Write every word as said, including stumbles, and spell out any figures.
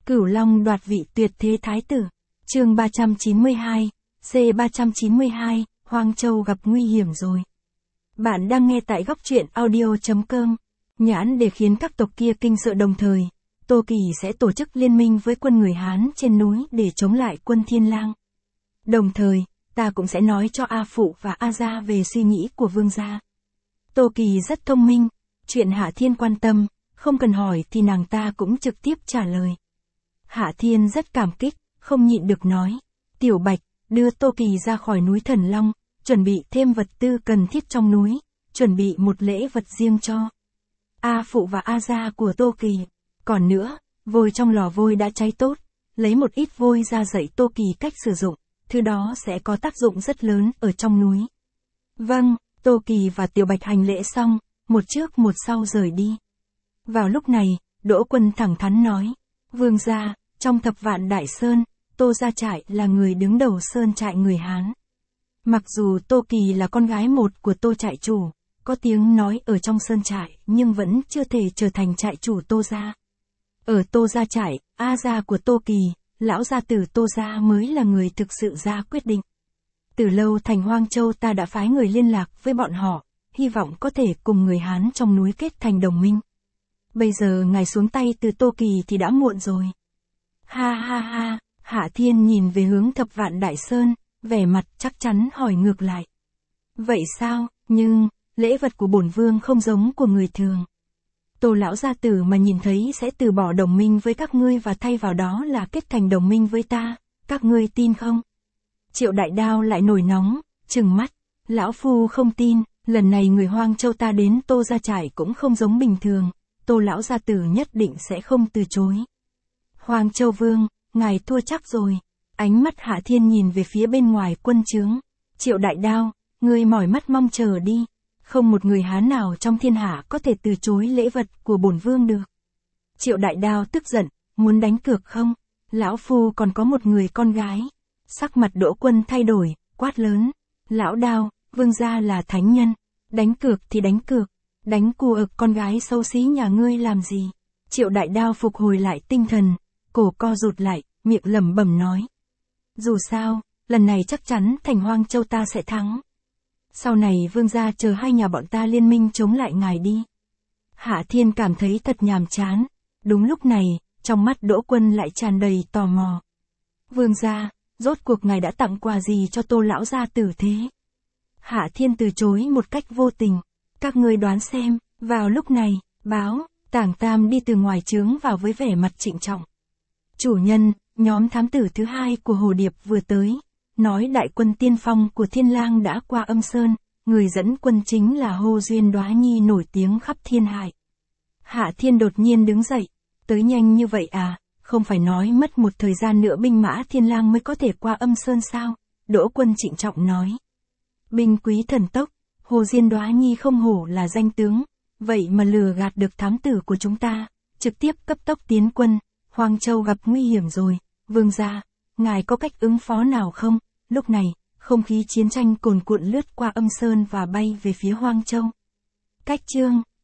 Cửu Long đoạt vị tuyệt thế thái tử. Chương ba trăm chín mươi hai, C ba trăm chín mươi hai, Hoang Châu gặp nguy hiểm rồi. Bạn đang nghe tại góc truyện audio chấm com. Nhãn để khiến các tộc kia kinh sợ, đồng thời, Tô Kỳ sẽ tổ chức liên minh với quân người Hán trên núi để chống lại quân Thiên Lang. Đồng thời, ta cũng sẽ nói cho A Phụ và A Gia về suy nghĩ của vương gia. Tô Kỳ rất thông minh, chuyện Hạ Thiên quan tâm, không cần hỏi thì nàng ta cũng trực tiếp trả lời. Hạ Thiên rất cảm kích, không nhịn được nói. Tiểu Bạch, đưa Tô Kỳ ra khỏi núi Thần Long, chuẩn bị thêm vật tư cần thiết trong núi, chuẩn bị một lễ vật riêng cho A Phụ và A Gia của Tô Kỳ. Còn nữa, vôi trong lò vôi đã cháy tốt, lấy một ít vôi ra dạy Tô Kỳ cách sử dụng, thứ đó sẽ có tác dụng rất lớn ở trong núi. Vâng, Tô Kỳ và Tiểu Bạch hành lễ xong, một trước một sau rời đi. Vào lúc này, Đỗ Quân thẳng thắn nói, vương gia, trong thập vạn đại sơn, Tô Gia Trại là người đứng đầu sơn trại người Hán. Mặc dù Tô Kỳ là con gái một của Tô trại chủ, có tiếng nói ở trong sơn trại nhưng vẫn chưa thể trở thành trại chủ Tô Gia. Ở Tô Gia Trại, A Gia của Tô Kỳ, lão gia tử Tô Gia mới là người thực sự ra quyết định. Từ lâu thành Hoang Châu ta đã phái người liên lạc với bọn họ, hy vọng có thể cùng người Hán trong núi kết thành đồng minh. Bây giờ ngài xuống tay từ Tô Kỳ thì đã muộn rồi. Ha ha ha, Hạ Thiên nhìn về hướng thập vạn đại sơn, vẻ mặt chắc chắn hỏi ngược lại. Vậy sao, nhưng, lễ vật của bổn vương không giống của người thường. Tô lão gia tử mà nhìn thấy sẽ từ bỏ đồng minh với các ngươi và thay vào đó là kết thành đồng minh với ta, các ngươi tin không? Triệu Đại Đao lại nổi nóng, trừng mắt, lão phu không tin, lần này người Hoang Châu ta đến Tô Gia Trại cũng không giống bình thường, Tô lão gia tử nhất định sẽ không từ chối. Hoang Châu vương, ngài thua chắc rồi. Ánh mắt Hạ Thiên nhìn về phía bên ngoài quân trướng. Triệu Đại Đao, ngươi mỏi mắt mong chờ đi. Không một người Hán nào trong thiên hạ có thể từ chối lễ vật của bổn vương được. Triệu Đại Đao tức giận, muốn đánh cược không? Lão phu còn có một người con gái. Sắc mặt Đỗ Quân thay đổi, quát lớn. Lão Đao, vương gia là thánh nhân. Đánh cược thì đánh cược. Đánh cua ực con gái xấu xí nhà ngươi làm gì? Triệu Đại Đao phục hồi lại tinh thần, cổ co rụt lại, miệng lẩm bẩm nói. Dù sao, lần này chắc chắn thành Hoang Châu ta sẽ thắng. Sau này vương gia chờ hai nhà bọn ta liên minh chống lại ngài đi. Hạ Thiên cảm thấy thật nhàm chán. Đúng lúc này, trong mắt Đỗ Quân lại tràn đầy tò mò. Vương gia, rốt cuộc ngài đã tặng quà gì cho Tô lão gia tử thế? Hạ Thiên từ chối một cách vô tình. Các ngươi đoán xem. Vào lúc này, báo, Tảng Tam đi từ ngoài trướng vào với vẻ mặt trịnh trọng. Chủ nhân, nhóm thám tử thứ hai của Hồ Điệp vừa tới, nói đại quân tiên phong của Thiên Lang đã qua Âm Sơn, người dẫn quân chính là Hồ Duyên Đóa Nhi nổi tiếng khắp thiên hải. Hạ Thiên đột nhiên đứng dậy, tới nhanh như vậy à, không phải nói mất một thời gian nữa binh mã Thiên Lang mới có thể qua Âm Sơn sao? Đỗ Quân trịnh trọng nói. Binh quý thần tốc, Hồ Duyên Đóa Nhi không hổ là danh tướng, vậy mà lừa gạt được thám tử của chúng ta, trực tiếp cấp tốc tiến quân. Hoang Châu gặp nguy hiểm rồi, vương gia, ngài có cách ứng phó nào không? Lúc này, không khí chiến tranh cuồn cuộn lướt qua Âm Sơn và bay về phía Hoang Châu. Cách chương,